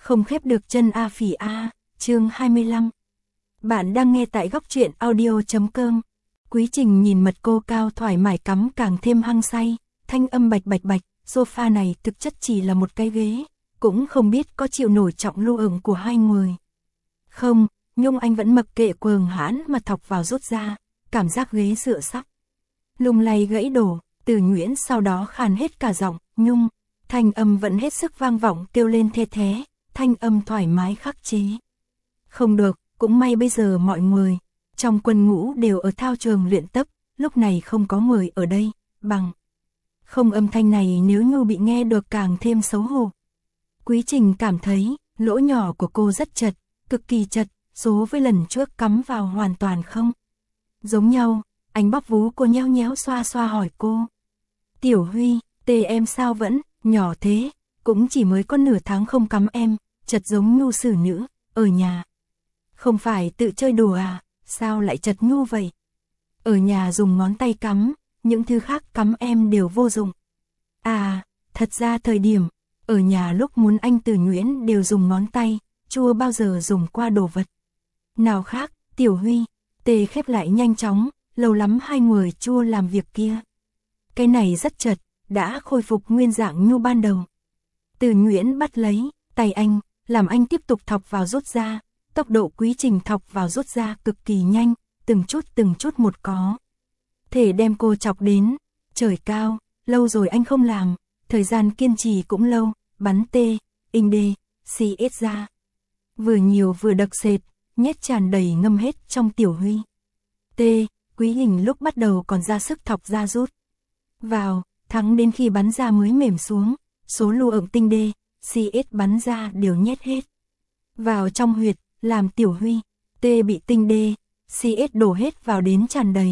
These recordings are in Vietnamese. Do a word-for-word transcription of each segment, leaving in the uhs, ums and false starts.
Không khép được chân A phỉ A, chương hai mươi lăm. Bạn đang nghe tại góc truyện audio chấm com. Quý Trình nhìn mật cô cao thoải mái cắm càng thêm hăng say, thanh âm bạch bạch bạch, sofa này thực chất chỉ là một cái ghế, cũng không biết có chịu nổi trọng lưu ửng của hai người. Không, Nhung Anh vẫn mặc kệ quờn hãn mà thọc vào rút ra, cảm giác ghế dựa sắp lung lay gãy đổ. Từ Nguyễn sau đó khàn hết cả giọng, Nhung, thanh âm vẫn hết sức vang vọng kêu lên the thế, thanh âm thoải mái khắc chế. Không được, cũng may bây giờ mọi người trong quân ngũ đều ở thao trường luyện tập, lúc này không có người ở đây, bằng không âm thanh này nếu như bị nghe được càng thêm xấu hổ. Quý Trình cảm thấy lỗ nhỏ của cô rất chật, cực kỳ chật, số với lần trước cắm vào hoàn toàn không giống nhau. Anh bóp vú cô nhéo nhéo xoa xoa hỏi cô, Tiểu Huy, tê em sao vẫn nhỏ thế, cũng chỉ mới có nửa tháng không cắm em, chật giống nhu xử nữ, ở nhà. Không phải tự chơi đùa à, sao lại chật nhu vậy? Ở nhà dùng ngón tay cắm, những thứ khác cắm em đều vô dụng. À, thật ra thời điểm, ở nhà lúc muốn anh Từ Nguyễn đều dùng ngón tay, chưa bao giờ dùng qua đồ vật nào khác. Tiểu Huy, tê khép lại nhanh chóng, lâu lắm hai người chưa làm việc kia. Cái này rất chật, đã khôi phục nguyên dạng nhu ban đầu. Từ Nguyễn bắt lấy tay anh, làm anh tiếp tục thọc vào rút ra, tốc độ Quý Trình thọc vào rút ra cực kỳ nhanh, từng chút từng chút một có thể đem cô chọc đến trời cao. Lâu rồi anh không làm, thời gian kiên trì cũng lâu, bắn tê, in đê, xê ét ra. Vừa nhiều vừa đặc sệt, nhét tràn đầy ngâm hết trong Tiểu Huy. Tê, Quý Hình lúc bắt đầu còn ra sức thọc ra rút vào, thắng đến khi bắn ra mới mềm xuống, số lưu ẩn tinh đê, xê ét bắn ra đều nhét hết vào trong huyệt, làm Tiểu Huy, tê bị tinh đê, xê ét đổ hết vào đến tràn đầy.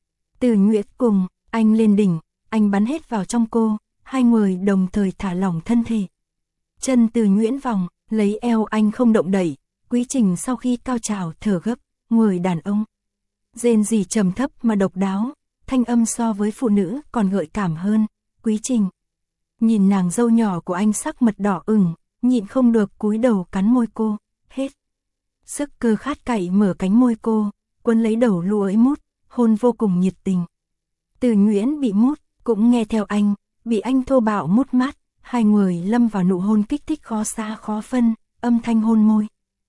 Từ Nguyễn cùng anh lên đỉnh, anh bắn hết vào trong cô, hai người đồng thời thả lỏng thân thể. Chân Từ Nguyễn vòng, lấy eo anh không động đậy. Quý Trình sau khi cao trào thở gấp, người đàn ông rên rỉ trầm thấp mà độc đáo, thanh âm so với phụ nữ còn gợi cảm hơn. Quý Trình nhìn nàng dâu nhỏ của anh sắc mật đỏ ửng, nhịn không được cúi đầu cắn môi cô, hết sức cơ khát cậy mở cánh môi cô, quấn lấy đầu lưu ấy mút, hôn vô cùng nhiệt tình. Từ Nguyễn bị mút, cũng nghe theo anh, bị anh thô bạo mút mát, hai người lâm vào nụ hôn kích thích khó xa khó phân, âm thanh hôn môi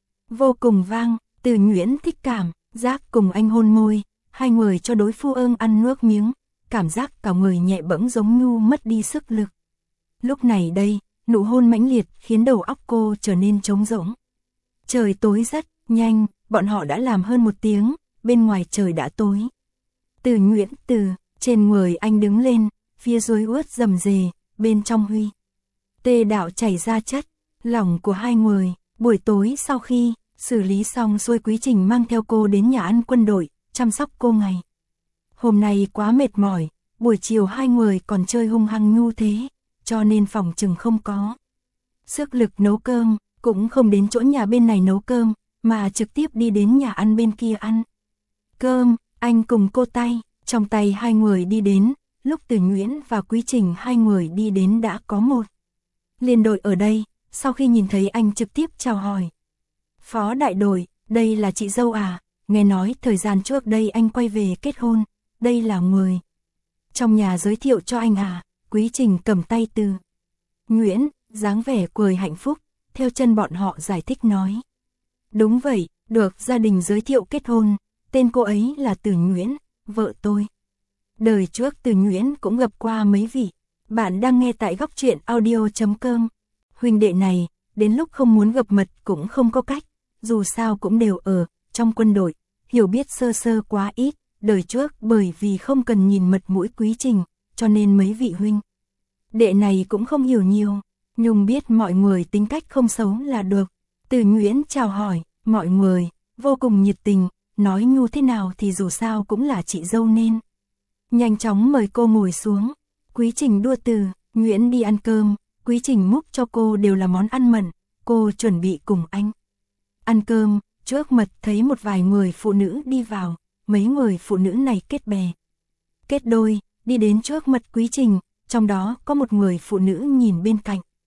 vô cùng vang. Từ Nguyễn thích cảm giác cùng anh hôn môi, hai người cho đối phương ương ăn nước miếng, cảm giác cả người nhẹ bẫng giống như mất đi sức lực. Lúc này đây, nụ hôn mãnh liệt khiến đầu óc cô trở nên trống rỗng. Trời tối rất nhanh, bọn họ đã làm hơn một tiếng, bên ngoài trời đã tối. Từ Nguyễn từ trên người anh đứng lên, phía dưới ướt rầm rề, bên trong Huy tê đạo chảy ra chất lỏng của hai người. Buổi tối sau khi xử lý xong xuôi, Quý Trình mang theo cô đến nhà ăn quân đội, chăm sóc cô ngày hôm nay quá mệt mỏi, buổi chiều hai người còn chơi hung hăng nhu thế, cho nên phòng chừng không có sức lực nấu cơm, cũng không đến chỗ nhà bên này nấu cơm, mà trực tiếp đi đến nhà ăn bên kia ăn cơm. Anh cùng cô tay trong tay hai người đi đến, lúc Từ Nguyễn và Quý Trình hai người đi đến đã có một liên đội ở đây. Sau khi nhìn thấy anh trực tiếp chào hỏi, Phó đại đội, đây là chị dâu à, nghe nói thời gian trước đây anh quay về kết hôn, đây là người trong nhà giới thiệu cho anh à. Quý Trình cầm tay Từ Nguyễn, dáng vẻ cười hạnh phúc, theo chân bọn họ giải thích nói, đúng vậy, được gia đình giới thiệu kết hôn, tên cô ấy là Từ Nguyễn, vợ tôi. Đời trước Từ Nguyễn cũng gặp qua mấy vị. Bạn đang nghe tại góc truyện audio chấm com. Huynh đệ này, đến lúc không muốn gặp mật cũng không có cách, dù sao cũng đều ở trong quân đội, hiểu biết sơ sơ quá ít. Đời trước bởi vì không cần nhìn mật mũi Quý Trình, cho nên mấy vị huynh đệ này cũng không hiểu nhiều. Nhung biết mọi người tính cách không xấu là được. Từ Nguyễn chào hỏi mọi người, vô cùng nhiệt tình, nói nhu thế nào thì dù sao cũng là chị dâu nên nhanh chóng mời cô ngồi xuống. Quý Trình đua Từ Nguyễn đi ăn cơm. Quý Trình múc cho cô đều là món ăn mặn, cô chuẩn bị cùng anh ăn cơm. Trước mật thấy một vài người phụ nữ đi vào, mấy người phụ nữ này kết bè kết đôi, đi đến trước mặt Quý Trình, trong đó có một người phụ nữ nhìn bên cạnh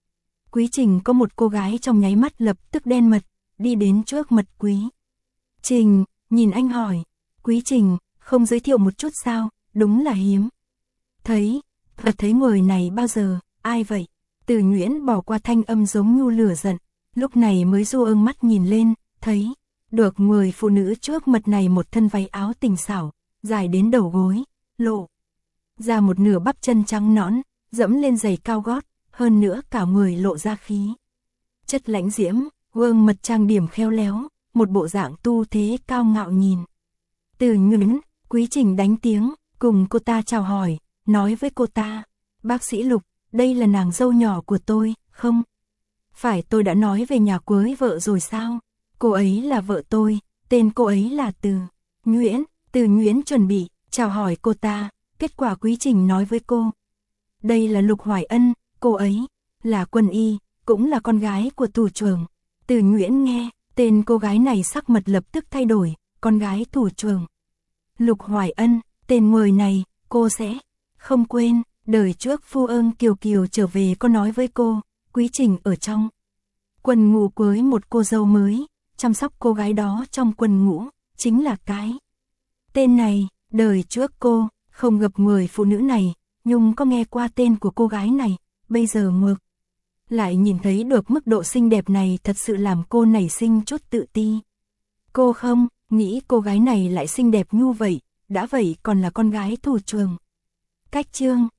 Quý Trình có một cô gái trong nháy mắt lập tức đen mặt, đi đến trước mặt Quý Trình, nhìn anh hỏi, Quý Trình, không giới thiệu một chút sao, đúng là hiếm. Thấy, thật thấy người này bao giờ, ai vậy? Từ Nhuyễn bỏ qua thanh âm giống như lửa giận, lúc này mới du ương mắt nhìn lên, thấy, được người phụ nữ trước mặt này một thân váy áo tình xảo, dài đến đầu gối, lộ ra một nửa bắp chân trắng nõn, dẫm lên giày cao gót, hơn nữa cả người lộ ra khí chất lãnh diễm, gương mặt trang điểm khéo léo, một bộ dạng tu thế cao ngạo nhìn. Từ Nhuyễn, Quý Trình đánh tiếng, cùng cô ta chào hỏi, nói với cô ta, bác sĩ Lục, đây là nàng dâu nhỏ của tôi, không? Phải tôi đã nói về nhà cưới vợ rồi sao? Cô ấy là vợ tôi, tên cô ấy là Từ Nhuyễn. Từ Nhuyễn chuẩn bị chào hỏi cô ta, kết quả Quý Trình nói với cô, đây là Lục Hoài Ân, cô ấy là quân y, cũng là con gái của thủ trưởng. Từ Nhuyễn nghe tên cô gái này sắc mặt lập tức thay đổi, con gái thủ trưởng Lục Hoài Ân, tên người này cô sẽ không quên. Đời trước phu ơn Kiều Kiều trở về có nói với cô, Quý Trình ở trong quân ngũ cưới một cô dâu mới, chăm sóc cô gái đó trong quân ngũ, chính là cái tên này. Đời trước cô không gặp người phụ nữ này, nhưng có nghe qua tên của cô gái này, bây giờ ngược lại nhìn thấy được mức độ xinh đẹp này thật sự làm cô nảy sinh chút tự ti. Cô không nghĩ cô gái này lại xinh đẹp như vậy, đã vậy còn là con gái thủ trưởng. Cách chương